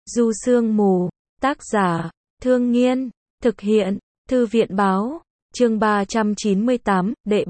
Du Sương Mù, tác giả, Thương Nghiên, thực hiện, Thư viện Báo, chương 398, đệ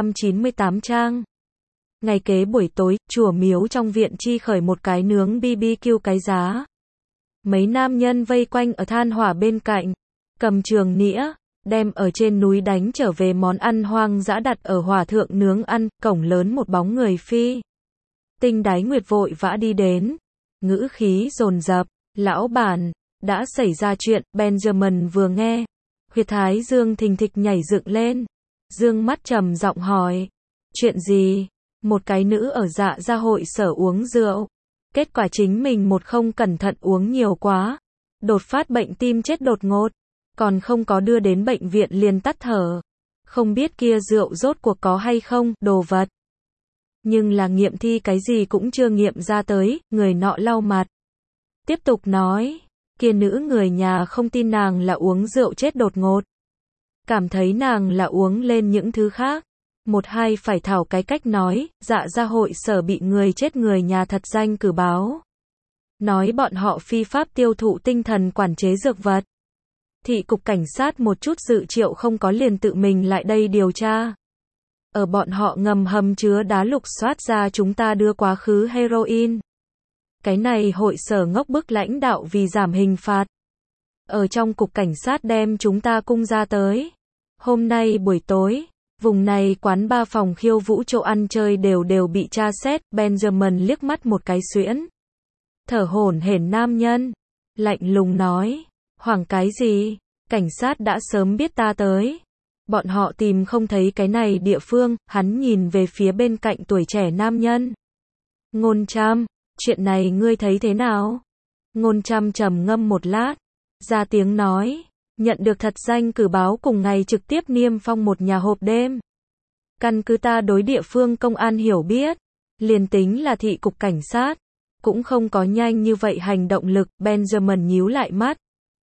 398 trang. Ngày kế buổi tối, chùa miếu trong viện chi khởi một cái nướng BBQ cái giá. Mấy nam nhân vây quanh ở than hỏa bên cạnh, cầm trường nĩa, đem ở trên núi đánh trở về món ăn hoang dã đặt ở hỏa thượng nướng ăn, cổng lớn một bóng người phi. Tinh Đáy Nguyệt vội vã đi đến, ngữ khí dồn dập, lão bản, đã xảy ra chuyện. Benjamin vừa nghe, huyệt thái dương thình thịch nhảy dựng lên, dương mắt trầm giọng hỏi, chuyện gì? Một cái nữ ở Dạ Gia hội sở uống rượu, kết quả chính mình một không cẩn thận uống nhiều quá, đột phát bệnh tim chết đột ngột, còn không có đưa đến bệnh viện liền tắt thở. Không biết kia rượu rốt cuộc có hay không, đồ vật. Nhưng là nghiệm thi cái gì cũng chưa nghiệm ra tới, người nọ lau mặt. Tiếp tục nói, kia nữ người nhà không tin nàng là uống rượu chết đột ngột. Cảm thấy nàng là uống lên những thứ khác. Một hai phải thảo cái cách nói, Dạ Gia hội sở bị người chết người nhà thật danh cử báo. Nói bọn họ phi pháp tiêu thụ tinh thần quản chế dược vật. Thị cục cảnh sát một chút dự triệu không có liền tự mình lại đây điều tra. Ở bọn họ ngầm hầm chứa đá lục soát ra chúng ta đưa quá khứ heroin. Cái này hội sở ngốc bức lãnh đạo vì giảm hình phạt. Ở trong cục cảnh sát đem chúng ta cung ra tới. Hôm nay buổi tối, vùng này quán ba phòng khiêu vũ chỗ ăn chơi đều bị tra xét. Benjamin liếc mắt một cái xuyễn. Thở hổn hển nam nhân. Lạnh lùng nói, hoảng cái gì? Cảnh sát đã sớm biết ta tới. Bọn họ tìm không thấy cái này địa phương. Hắn nhìn về phía bên cạnh tuổi trẻ nam nhân. Ngôn Trâm, chuyện này ngươi thấy thế nào? Ngôn Trâm trầm ngâm một lát, ra tiếng nói, nhận được thật danh cử báo cùng ngày trực tiếp niêm phong một nhà hộp đêm. Căn cứ ta đối địa phương công an hiểu biết, liền tính là thị cục cảnh sát, cũng không có nhanh như vậy hành động lực. Benjamin nhíu lại mắt.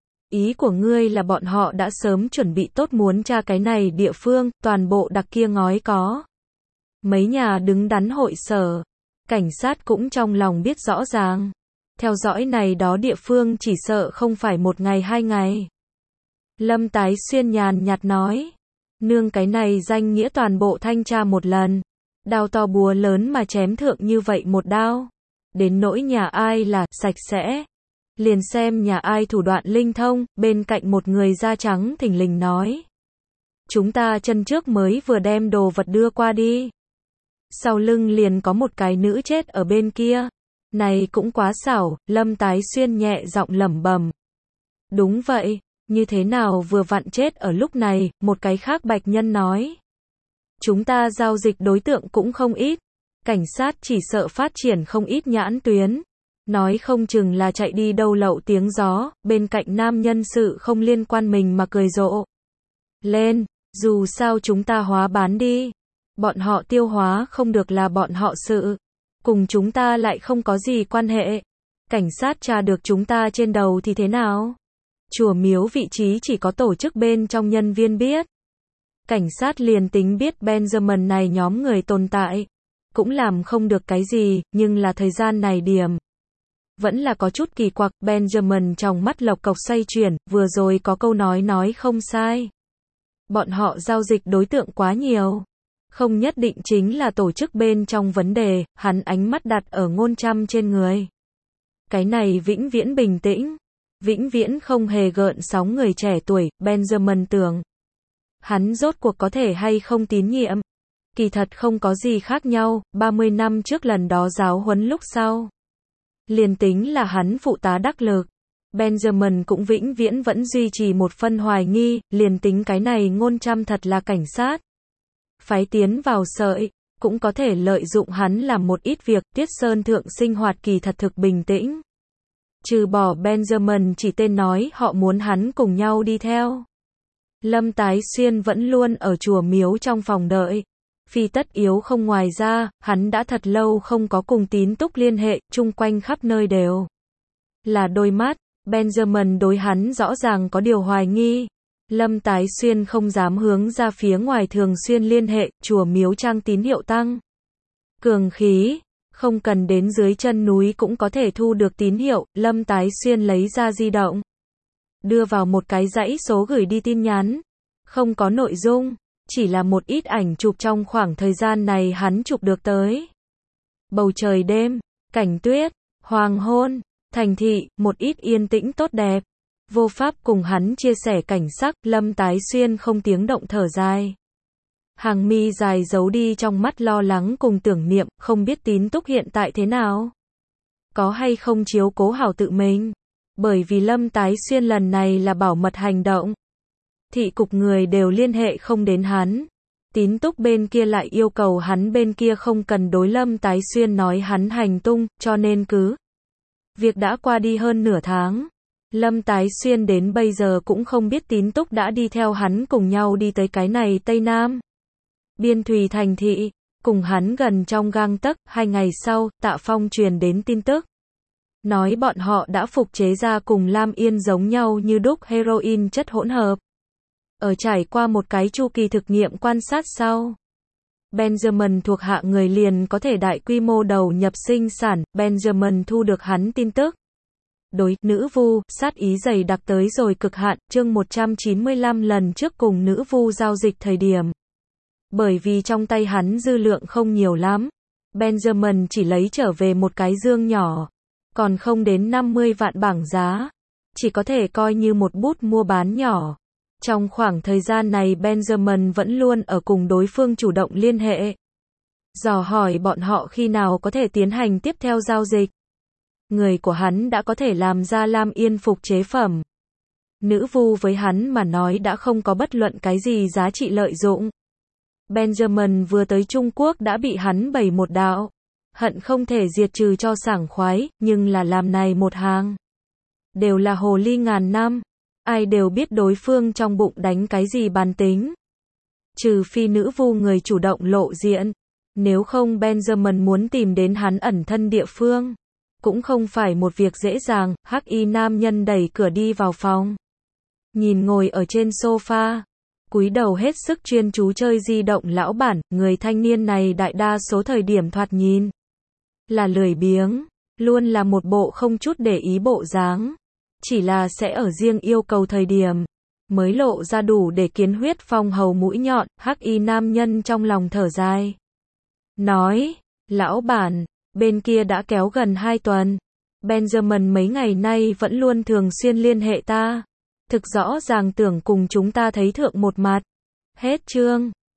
Ý của ngươi là bọn họ đã sớm chuẩn bị tốt muốn tra cái này địa phương, toàn bộ đặc kia ngói có. Mấy nhà đứng đắn hội sở, cảnh sát cũng trong lòng biết rõ ràng. Theo dõi này đó địa phương chỉ sợ không phải một ngày hai ngày. Lâm Tái Xuyên nhàn nhạt nói, nương cái này danh nghĩa toàn bộ thanh tra một lần. Đao to búa lớn mà chém thượng như vậy một đao. Đến nỗi nhà ai là sạch sẽ. Liền xem nhà ai thủ đoạn linh thông. Bên cạnh một người da trắng thình lình nói, chúng ta chân trước mới vừa đem đồ vật đưa qua đi. Sau lưng liền có một cái nữ chết ở bên kia. Này cũng quá xảo. Lâm Tái Xuyên nhẹ giọng lẩm bẩm. Đúng vậy, như thế nào vừa vặn chết ở lúc này? Một cái khác bạch nhân nói. Chúng ta giao dịch đối tượng cũng không ít. Cảnh sát chỉ sợ phát triển không ít nhãn tuyến. Nói không chừng là chạy đi đâu lậu tiếng gió. Bên cạnh nam nhân sự không liên quan mình mà cười rộ lên. Dù sao chúng ta hóa bán đi. Bọn họ tiêu hóa không được là bọn họ sự. Cùng chúng ta lại không có gì quan hệ. Cảnh sát tra được chúng ta trên đầu thì thế nào? Chùa miếu vị trí chỉ có tổ chức bên trong nhân viên biết. Cảnh sát liền tính biết Benjamin này nhóm người tồn tại. Cũng làm không được cái gì, nhưng là thời gian này điểm. Vẫn là có chút kỳ quặc. Benjamin trong mắt lộc cộc xoay chuyển, vừa rồi có câu nói không sai. Bọn họ giao dịch đối tượng quá nhiều. Không nhất định chính là tổ chức bên trong vấn đề. Hắn ánh mắt đặt ở Ngôn Trâm trên người. Cái này vĩnh viễn bình tĩnh, vĩnh viễn không hề gợn sóng người trẻ tuổi. Benjamin tưởng, hắn rốt cuộc có thể hay không tín nhiệm. Kỳ thật không có gì khác nhau. 30 năm trước lần đó giáo huấn lúc sau, liền tính là hắn phụ tá đắc lực, Benjamin cũng vĩnh viễn vẫn duy trì một phân hoài nghi. Liền tính cái này Ngôn Trâm thật là cảnh sát, phái tiến vào sợi, cũng có thể lợi dụng hắn làm một ít việc. Tiết Sơn Thượng sinh hoạt kỳ thật thực bình tĩnh. Trừ bỏ Benjamin chỉ tên nói họ muốn hắn cùng nhau đi theo. Lâm Tái Xuyên vẫn luôn ở chùa miếu trong phòng đợi. Phi tất yếu không, ngoài ra, hắn đã thật lâu không có cùng Tín Túc liên hệ, chung quanh khắp nơi đều là đôi mắt. Benjamin đối hắn rõ ràng có điều hoài nghi. Lâm Tái Xuyên không dám hướng ra phía ngoài thường xuyên liên hệ. Chùa miếu trang tín hiệu tăng cường khí, Không cần đến dưới chân núi cũng có thể thu được tín hiệu, Lâm Tái Xuyên lấy ra di động. Đưa vào một cái dãy số gửi đi tin nhắn. Không có nội dung, chỉ là một ít ảnh chụp trong khoảng thời gian này hắn chụp được tới. Bầu trời đêm, cảnh tuyết, hoàng hôn, thành thị, một ít yên tĩnh tốt đẹp. Vô pháp cùng hắn chia sẻ cảnh sắc, Lâm Tái Xuyên không tiếng động thở dài. Hàng mi dài giấu đi trong mắt lo lắng cùng tưởng niệm, không biết Tín Túc hiện tại thế nào. Có hay không chiếu cố hảo tự mình. Bởi vì Lâm Tái Xuyên lần này là bảo mật hành động. Thị cục người đều liên hệ không đến hắn. Tín Túc bên kia lại yêu cầu hắn bên kia không cần đối Lâm Tái Xuyên nói hắn hành tung, cho nên cứ. Việc đã qua đi hơn nửa tháng. Lâm Tái Xuyên đến bây giờ cũng không biết Tín Túc đã đi theo hắn cùng nhau đi tới cái này Tây Nam. Biên Thùy thành thị, cùng hắn gần trong gang tấc, 2 ngày sau, Tạ Phong truyền đến tin tức. Nói bọn họ đã phục chế ra cùng Lam Yên giống nhau như đúc heroin chất hỗn hợp. Ở trải qua một cái chu kỳ thực nghiệm quan sát sau. Benjamin thuộc hạ người liền có thể đại quy mô đầu nhập sinh sản, Benjamin thu được hắn tin tức. Đối, nữ vu, sát ý dày đặc tới rồi cực hạn, chương 195 lần trước cùng nữ vu giao dịch thời điểm. Bởi vì trong tay hắn dư lượng không nhiều lắm. Benjamin chỉ lấy trở về một cái dương nhỏ. Còn không đến 50 vạn bảng giá. Chỉ có thể coi như một bút mua bán nhỏ. Trong khoảng thời gian này Benjamin vẫn luôn ở cùng đối phương chủ động liên hệ. Dò hỏi bọn họ khi nào có thể tiến hành tiếp theo giao dịch. Người của hắn đã có thể làm ra Lam Yên phục chế phẩm. Nữ vu với hắn mà nói đã không có bất luận cái gì giá trị lợi dụng. Benjamin vừa tới Trung Quốc đã bị hắn bày một đạo. Hận không thể diệt trừ cho sảng khoái, nhưng là làm này một hàng. Đều là hồ ly ngàn năm. Ai đều biết đối phương trong bụng đánh cái gì bàn tính. Trừ phi nữ vu người chủ động lộ diện. Nếu không Benjamin muốn tìm đến hắn ẩn thân địa phương. Cũng không phải một việc dễ dàng. Hắc y nam nhân đẩy cửa đi vào phòng. Nhìn ngồi ở trên sofa. Cúi đầu hết sức chuyên chú chơi di động lão bản. Người thanh niên này đại đa số thời điểm thoạt nhìn. Là lười biếng. Luôn là một bộ không chút để ý bộ dáng. Chỉ là sẽ ở riêng yêu cầu thời điểm. Mới lộ ra đủ để kiến huyết phong hầu mũi nhọn. Hắc y nam nhân trong lòng thở dài. Nói. Lão bản. Bên kia đã kéo gần 2 tuần. Benjamin mấy ngày nay vẫn luôn thường xuyên liên hệ ta. Thực rõ ràng tưởng cùng chúng ta thấy thượng một mặt. Hết chương.